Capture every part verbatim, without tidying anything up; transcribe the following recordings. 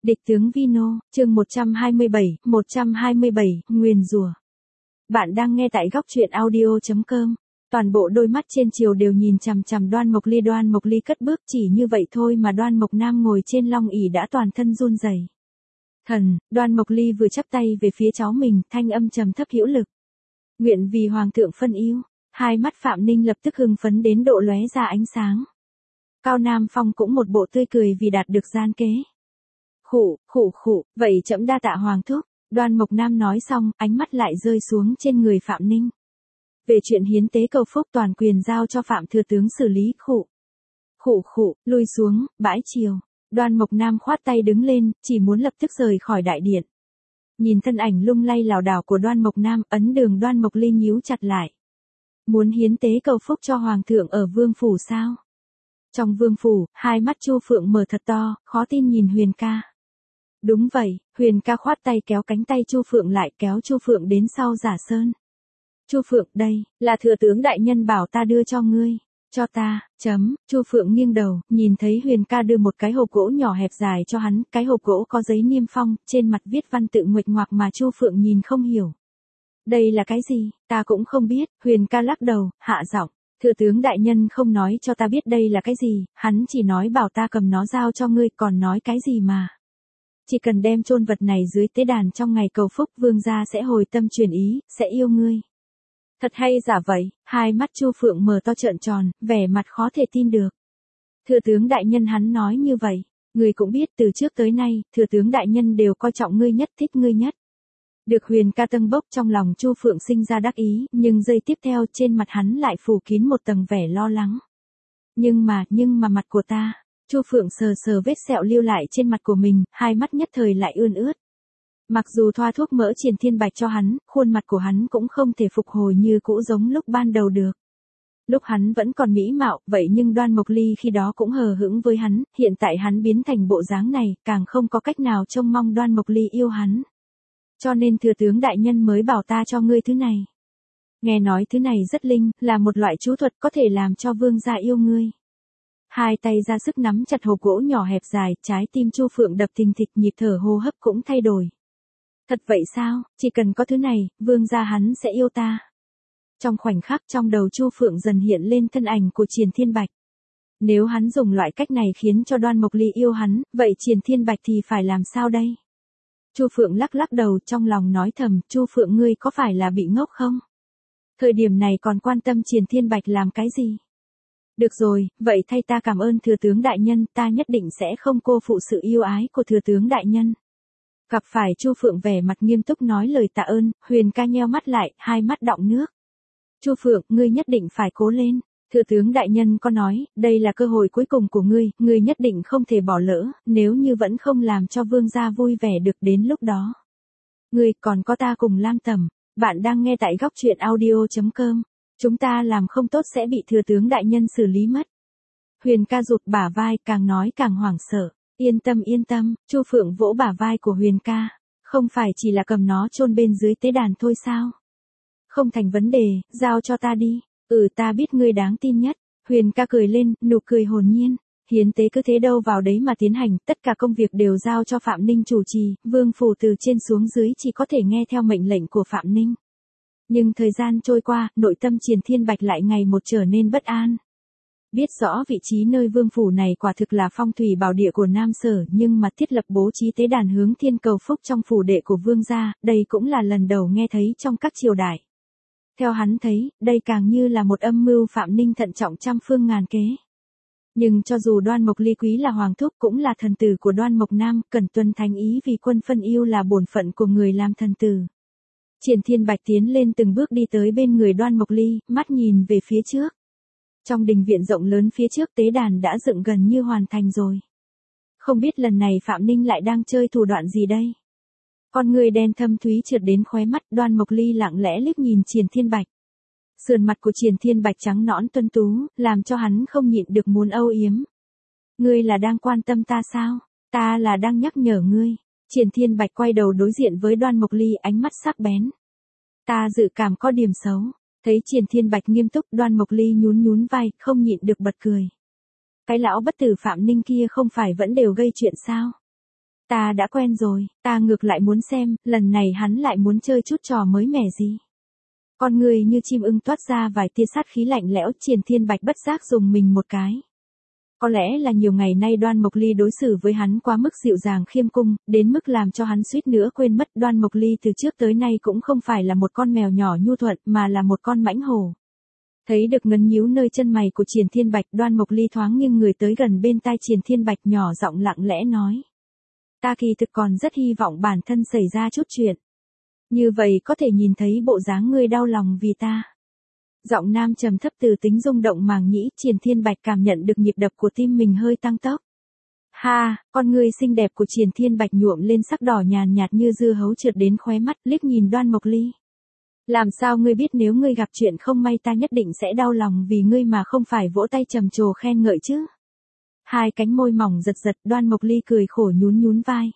Địch tướng Vino, chương một trăm hai mươi bảy, một trăm hai mươi bảy, nguyền rủa. Bạn đang nghe tại góc truyện audio chấm com. Toàn bộ đôi mắt trên triều đều nhìn chằm chằm Đoan Mộc Ly. Đoan Mộc Ly cất bước, chỉ như vậy thôi mà Đoan Mộc Nam ngồi trên long ỷ đã toàn thân run rẩy. Thần, Đoan Mộc Ly vừa chắp tay về phía cháu mình, thanh âm trầm thấp hữu lực. Nguyện vì hoàng thượng phân ưu. Hai mắt Phạm Ninh lập tức hưng phấn đến độ lóe ra ánh sáng. Cao Nam Phong cũng một bộ tươi cười vì đạt được gian kế. Khụ, khụ khụ, vậy trẫm đa tạ hoàng thúc. Đoan Mộc Nam nói xong, ánh mắt lại rơi xuống trên người Phạm Ninh. Về chuyện hiến tế cầu phúc toàn quyền giao cho Phạm thừa tướng xử lý. Khụ, khụ khụ, lui xuống, bãi triều. Đoan Mộc Nam khoát tay đứng lên, chỉ muốn lập tức rời khỏi đại điện. Nhìn thân ảnh lung lay lảo đảo của Đoan Mộc Nam, ấn đường Đoan Mộc Ly nhíu chặt lại. Muốn hiến tế cầu phúc cho hoàng thượng ở vương phủ sao? Trong vương phủ, hai mắt Chu Phượng mở thật to, khó tin nhìn Huyền ca. Đúng vậy, Huyền ca khoát tay kéo cánh tay Chu Phượng lại, kéo Chu Phượng đến sau giả sơn. Chu Phượng, đây, là thừa tướng đại nhân bảo ta đưa cho ngươi. Cho ta, chấm, Chu Phượng nghiêng đầu, nhìn thấy Huyền ca đưa một cái hộp gỗ nhỏ hẹp dài cho hắn, cái hộp gỗ có giấy niêm phong, trên mặt viết văn tự nguệch ngoạc mà Chu Phượng nhìn không hiểu. Đây là cái gì, ta cũng không biết, Huyền ca lắc đầu, hạ giọng. Thừa tướng đại nhân không nói cho ta biết đây là cái gì, hắn chỉ nói bảo ta cầm nó giao cho ngươi, còn nói cái gì mà. Chỉ cần đem chôn vật này dưới tế đàn trong ngày cầu phúc, vương gia sẽ hồi tâm chuyển ý, sẽ yêu ngươi. Thật hay giả vậy? Hai mắt Chu Phượng mở to trợn tròn, vẻ mặt khó thể tin được. Thừa tướng đại nhân hắn nói như vậy, ngươi cũng biết từ trước tới nay, thừa tướng đại nhân đều coi trọng ngươi nhất, thích ngươi nhất. Được Huyền ca tâng bốc, trong lòng Chu Phượng sinh ra đắc ý, nhưng giây tiếp theo trên mặt hắn lại phủ kín một tầng vẻ lo lắng. Nhưng mà, nhưng mà mặt của ta, Chu Phượng sờ sờ vết sẹo lưu lại trên mặt của mình, hai mắt nhất thời lại ươn ướt. Mặc dù thoa thuốc mỡ Triển Thiên Bạch cho hắn, khuôn mặt của hắn cũng không thể phục hồi như cũ giống lúc ban đầu được. Lúc hắn vẫn còn mỹ mạo, vậy nhưng Đoan Mộc Ly khi đó cũng hờ hững với hắn, hiện tại hắn biến thành bộ dáng này, càng không có cách nào trông mong Đoan Mộc Ly yêu hắn. Cho nên thừa tướng đại nhân mới bảo ta cho ngươi thứ này. Nghe nói thứ này rất linh, là một loại chú thuật có thể làm cho vương gia yêu ngươi. Hai tay ra sức nắm chặt hộp gỗ nhỏ hẹp dài, trái tim Chu Phượng đập thình thịch, nhịp thở hô hấp cũng thay đổi. Thật vậy sao, chỉ cần có thứ này, vương gia hắn sẽ yêu ta. Trong khoảnh khắc trong đầu Chu Phượng dần hiện lên thân ảnh của Triển Thiên Bạch. Nếu hắn dùng loại cách này khiến cho Đoan Mộc Ly yêu hắn, vậy Triển Thiên Bạch thì phải làm sao đây? Chu Phượng lắc lắc đầu, trong lòng nói thầm, Chu Phượng ngươi có phải là bị ngốc không? Thời điểm này còn quan tâm Triển Thiên Bạch làm cái gì? Được rồi, vậy thay ta cảm ơn thừa tướng đại nhân, ta nhất định sẽ không cô phụ sự yêu ái của thừa tướng đại nhân. Gặp phải Chu Phượng vẻ mặt nghiêm túc nói lời tạ ơn, Huyền ca nheo mắt lại, hai mắt đọng nước. Chu Phượng, ngươi nhất định phải cố lên. Thừa tướng đại nhân có nói, đây là cơ hội cuối cùng của ngươi, ngươi nhất định không thể bỏ lỡ, nếu như vẫn không làm cho vương gia vui vẻ được đến lúc đó. Ngươi còn có ta cùng Lam Tầm. Bạn đang nghe tại góc truyện audio chấm com. Chúng ta làm không tốt sẽ bị thừa tướng đại nhân xử lý mất. Huyền ca rụt bả vai, càng nói càng hoảng sợ. Yên tâm yên tâm, Chu Phượng vỗ bả vai của Huyền ca. Không phải chỉ là cầm nó chôn bên dưới tế đàn thôi sao? Không thành vấn đề, giao cho ta đi. Ừ, ta biết ngươi đáng tin nhất. Huyền ca cười lên, nụ cười hồn nhiên. Hiến tế cứ thế đâu vào đấy mà tiến hành, tất cả công việc đều giao cho Phạm Ninh chủ trì, vương phủ từ trên xuống dưới chỉ có thể nghe theo mệnh lệnh của Phạm Ninh. Nhưng thời gian trôi qua, nội tâm Triển Thiên Bạch lại ngày một trở nên bất an. Biết rõ vị trí nơi vương phủ này quả thực là phong thủy bảo địa của Nam Sở, nhưng mà thiết lập bố trí tế đàn hướng thiên cầu phúc trong phủ đệ của vương gia, đây cũng là lần đầu nghe thấy trong các triều đại. Theo hắn thấy, đây càng như là một âm mưu Phạm Ninh thận trọng trăm phương ngàn kế. Nhưng cho dù Đoan Mộc Ly quý là hoàng thúc cũng là thần tử của Đoan Mộc Nam, cần tuân thánh ý vì quân phân yêu là bổn phận của người làm thần tử. Triển Thiên Bạch tiến lên từng bước đi tới bên người Đoan Mộc Ly, mắt nhìn về phía trước. Trong đình viện rộng lớn phía trước tế đàn đã dựng gần như hoàn thành rồi. Không biết lần này Phạm Ninh lại đang chơi thủ đoạn gì đây? Con người đen thâm thúy trượt đến khóe mắt, Đoan Mộc Ly lặng lẽ liếc nhìn Triển Thiên Bạch. Sườn mặt của Triển Thiên Bạch trắng nõn tuấn tú, làm cho hắn không nhịn được muốn âu yếm. Ngươi là đang quan tâm ta sao? Ta là đang nhắc nhở ngươi. Triển Thiên Bạch quay đầu đối diện với Đoan Mộc Ly, ánh mắt sắc bén. Ta dự cảm có điểm xấu. Thấy Triển Thiên Bạch nghiêm túc, Đoan Mộc Ly nhún nhún vai, không nhịn được bật cười. Cái lão bất tử Phạm Ninh kia không phải vẫn đều gây chuyện sao? Ta đã quen rồi, ta ngược lại muốn xem, lần này hắn lại muốn chơi chút trò mới mẻ gì. Con người như chim ưng toát ra vài tia sát khí lạnh lẽo, Triển Thiên Bạch bất giác dùng mình một cái. Có lẽ là nhiều ngày nay Đoan Mộc Ly đối xử với hắn quá mức dịu dàng khiêm cung, đến mức làm cho hắn suýt nữa quên mất Đoan Mộc Ly từ trước tới nay cũng không phải là một con mèo nhỏ nhu thuận mà là một con mãnh hổ. Thấy được ngấn nhíu nơi chân mày của Triển Thiên Bạch, Đoan Mộc Ly thoáng nghiêng người tới gần bên tai Triển Thiên Bạch nhỏ giọng lặng lẽ nói. Ta kỳ thực còn rất hy vọng bản thân xảy ra chút chuyện. Như vậy có thể nhìn thấy bộ dáng ngươi đau lòng vì ta. Giọng nam trầm thấp từ tính rung động màng nhĩ, Triển Thiên Bạch cảm nhận được nhịp đập của tim mình hơi tăng tốc. Ha, con ngươi xinh đẹp của Triển Thiên Bạch nhuộm lên sắc đỏ nhàn nhạt như dưa hấu trượt đến khóe mắt, liếc nhìn Đoan Mộc Ly. Làm sao ngươi biết nếu ngươi gặp chuyện không may ta nhất định sẽ đau lòng vì ngươi mà không phải vỗ tay trầm trồ khen ngợi chứ? Hai cánh môi mỏng giật giật, Đoan Mộc Ly cười khổ nhún nhún vai.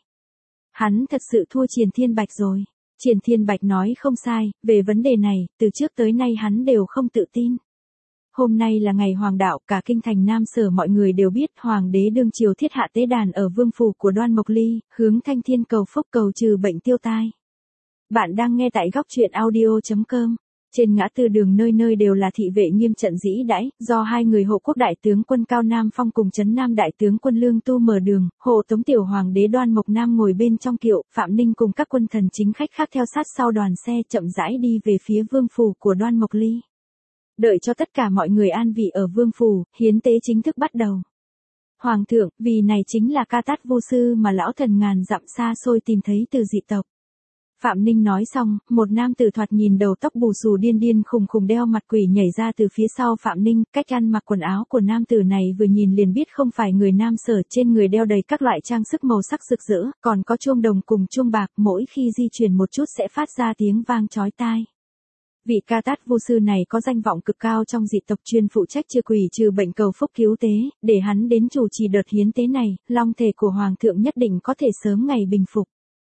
Hắn thật sự thua Triển Thiên Bạch rồi. Triển Thiên Bạch nói không sai, về vấn đề này, từ trước tới nay hắn đều không tự tin. Hôm nay là ngày hoàng đạo, cả kinh thành Nam Sở mọi người đều biết hoàng đế đương triều thiết hạ tế đàn ở vương phủ của Đoan Mộc Ly, hướng Thanh Thiên cầu phúc cầu trừ bệnh tiêu tai. Bạn đang nghe tại góc truyện audio chấm com. Trên ngã tư đường nơi nơi đều là thị vệ nghiêm trận dĩ đãi, do hai người hộ quốc đại tướng quân Cao Nam Phong cùng Trấn Nam đại tướng quân Lương Tu mở đường, hộ tống tiểu hoàng đế Đoan Mộc Nam ngồi bên trong kiệu, Phạm Ninh cùng các quân thần chính khách khác theo sát sau đoàn xe chậm rãi đi về phía vương phủ của Đoan Mộc Ly. Đợi cho tất cả mọi người an vị ở vương phủ, hiến tế chính thức bắt đầu. Hoàng thượng, vì này chính là ca tát vô sư mà lão thần ngàn dặm xa xôi tìm thấy từ dị tộc. Phạm Ninh nói xong, một nam tử thoạt nhìn đầu tóc bù xù điên điên khùng khùng đeo mặt quỷ nhảy ra từ phía sau Phạm Ninh, cách ăn mặc quần áo của nam tử này vừa nhìn liền biết không phải người Nam Sở, trên người đeo đầy các loại trang sức màu sắc rực rỡ, còn có chuông đồng cùng chuông bạc, mỗi khi di chuyển một chút sẽ phát ra tiếng vang chói tai. Vị ca tát vô sư này có danh vọng cực cao trong dị tộc, chuyên phụ trách trừ quỷ trừ bệnh cầu phúc cứu tế, để hắn đến chủ trì đợt hiến tế này, long thể của hoàng thượng nhất định có thể sớm ngày bình phục.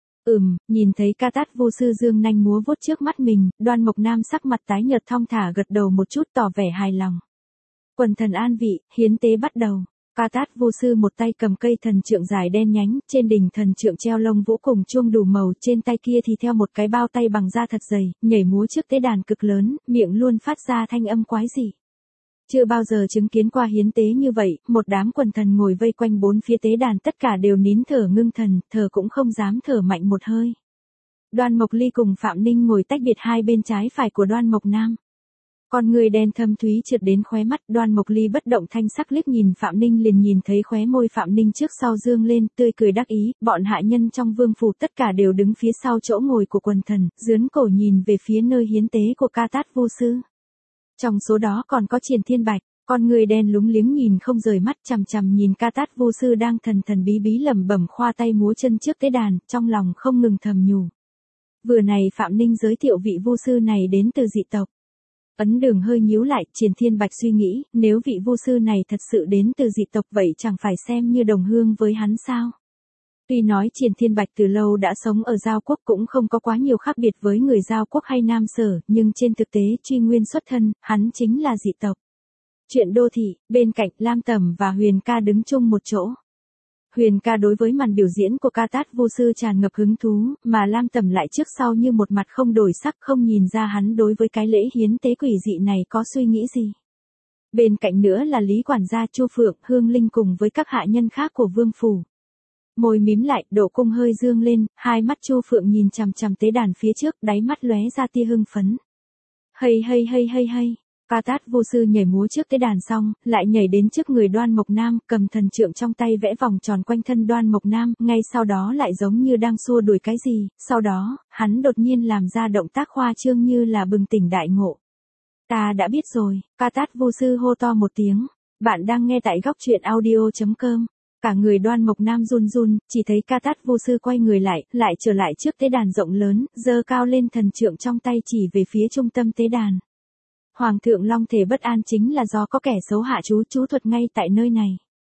Ừm, nhìn thấy ca tát vô sư dương nanh múa vuốt trước mắt mình, Đoan Mộc Nam sắc mặt tái nhợt thong thả gật đầu một chút tỏ vẻ hài lòng. Quần thần an vị, hiến tế bắt đầu. Ca tát vô sư một tay cầm cây thần trượng dài đen nhánh, trên đỉnh thần trượng treo lông vũ cùng chuông đủ màu, trên tay kia thì theo một cái bao tay bằng da thật dày, nhảy múa trước tế đàn cực lớn, miệng luôn phát ra thanh âm quái dị. Chưa bao giờ chứng kiến qua hiến tế như vậy, một đám quần thần ngồi vây quanh bốn phía tế đàn tất cả đều nín thở ngưng thần, thở cũng không dám thở mạnh một hơi. Đoan Mộc Ly cùng Phạm Ninh ngồi tách biệt hai bên trái phải của Đoan Mộc Nam. Con người đen thâm thúy trượt đến khóe mắt, Đoan Mộc Ly bất động thanh sắc liếc nhìn Phạm Ninh liền nhìn thấy khóe môi Phạm Ninh trước sau dương lên, tươi cười đắc ý, bọn hạ nhân trong vương phủ tất cả đều đứng phía sau chỗ ngồi của quần thần, dướn cổ nhìn về phía nơi hiến tế của ca tát vô sư. Trong số đó còn có Triển Thiên Bạch, con người đen lúng liếng nhìn không rời mắt chằm chằm nhìn ca tát vô sư đang thần thần bí bí lẩm bẩm khoa tay múa chân trước tế đàn, trong lòng không ngừng thầm nhủ. Vừa này Phạm Ninh giới thiệu vị vô sư này đến từ dị tộc. Ấn Đường hơi nhíu lại, Triển Thiên Bạch suy nghĩ, nếu vị vô sư này thật sự đến từ dị tộc vậy chẳng phải xem như đồng hương với hắn sao? Tuy nói Triển Thiên Bạch từ lâu đã sống ở Giao Quốc cũng không có quá nhiều khác biệt với người Giao Quốc hay Nam Sở, nhưng trên thực tế truy nguyên xuất thân, hắn chính là dị tộc. Chuyện đô thị, bên cạnh Lam Tầm và Huyền Ca đứng chung một chỗ. Huyền Ca đối với màn biểu diễn của ca tát vô sư tràn ngập hứng thú, mà Lam Tầm lại trước sau như một mặt không đổi sắc, không nhìn ra hắn đối với cái lễ hiến tế quỷ dị này có suy nghĩ gì. Bên cạnh nữa là Lý quản gia Chu Phượng, Hương Linh cùng với các hạ nhân khác của vương phủ. Môi mím lại, độ cung hơi dương lên, hai mắt Chu Phượng nhìn chằm chằm tế đàn phía trước, đáy mắt lóe ra tia hưng phấn. Hay hay hay hay hay. Ca tát vô sư nhảy múa trước tế đàn xong, lại nhảy đến trước người Đoan Mộc Nam, cầm thần trượng trong tay vẽ vòng tròn quanh thân Đoan Mộc Nam, ngay sau đó lại giống như đang xua đuổi cái gì, sau đó, hắn đột nhiên làm ra động tác khoa trương như là bừng tỉnh đại ngộ. Ta đã biết rồi, ca tát vô sư hô to một tiếng. Bạn đang nghe tại góc truyện audio chấm com. Cả người Đoan Mộc Nam run run, chỉ thấy ca tát vô sư quay người lại, lại trở lại trước tế đàn rộng lớn, giơ cao lên thần trượng trong tay chỉ về phía trung tâm tế đàn. Hoàng thượng long thể bất an chính là do có kẻ xấu hạ chú chú thuật ngay tại nơi này.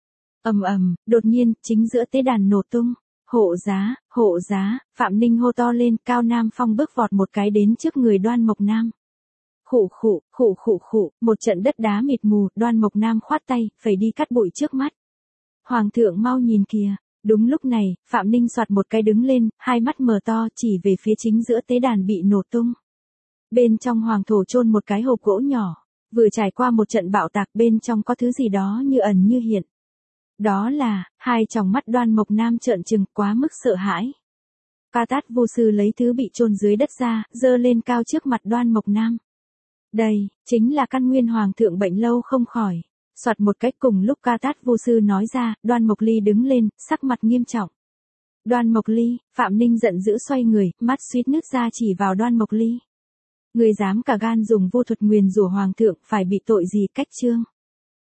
Ầm ầm, đột nhiên, chính giữa tế đàn nổ tung. Hộ giá, hộ giá, Phạm Ninh hô to lên, Cao Nam Phong bước vọt một cái đến trước người Đoan Mộc Nam. Khụ khụ, khụ khụ khụ, một trận đất đá mịt mù, Đoan Mộc Nam khoát tay, phải đi cắt bụi trước mắt. Hoàng thượng mau nhìn kìa, Đúng lúc này, Phạm Ninh soạt một cái đứng lên, hai mắt mở to chỉ về phía chính giữa tế đàn bị nổ tung. Bên trong hoàng thổ chôn một cái hộp gỗ nhỏ, vừa trải qua một trận bạo tạc, bên trong có thứ gì đó như ẩn như hiện. Đó là, hai tròng mắt Đoan Mộc Nam trợn trừng quá mức sợ hãi. Ca Tát Vô Sư lấy thứ bị chôn dưới đất ra, giơ lên cao trước mặt Đoan Mộc Nam. Đây, chính là căn nguyên hoàng thượng bệnh lâu không khỏi. Soạt một cách cùng lúc Ca Tát Vô Sư nói ra, Đoan Mộc Ly đứng lên, sắc mặt nghiêm trọng. Đoan Mộc Ly, Phạm Ninh giận dữ xoay người, mắt suýt nứt ra chỉ vào Đoan Mộc Ly. Người dám cả gan dùng vô thuật nguyền rủa hoàng thượng, phải bị tội gì cách chương.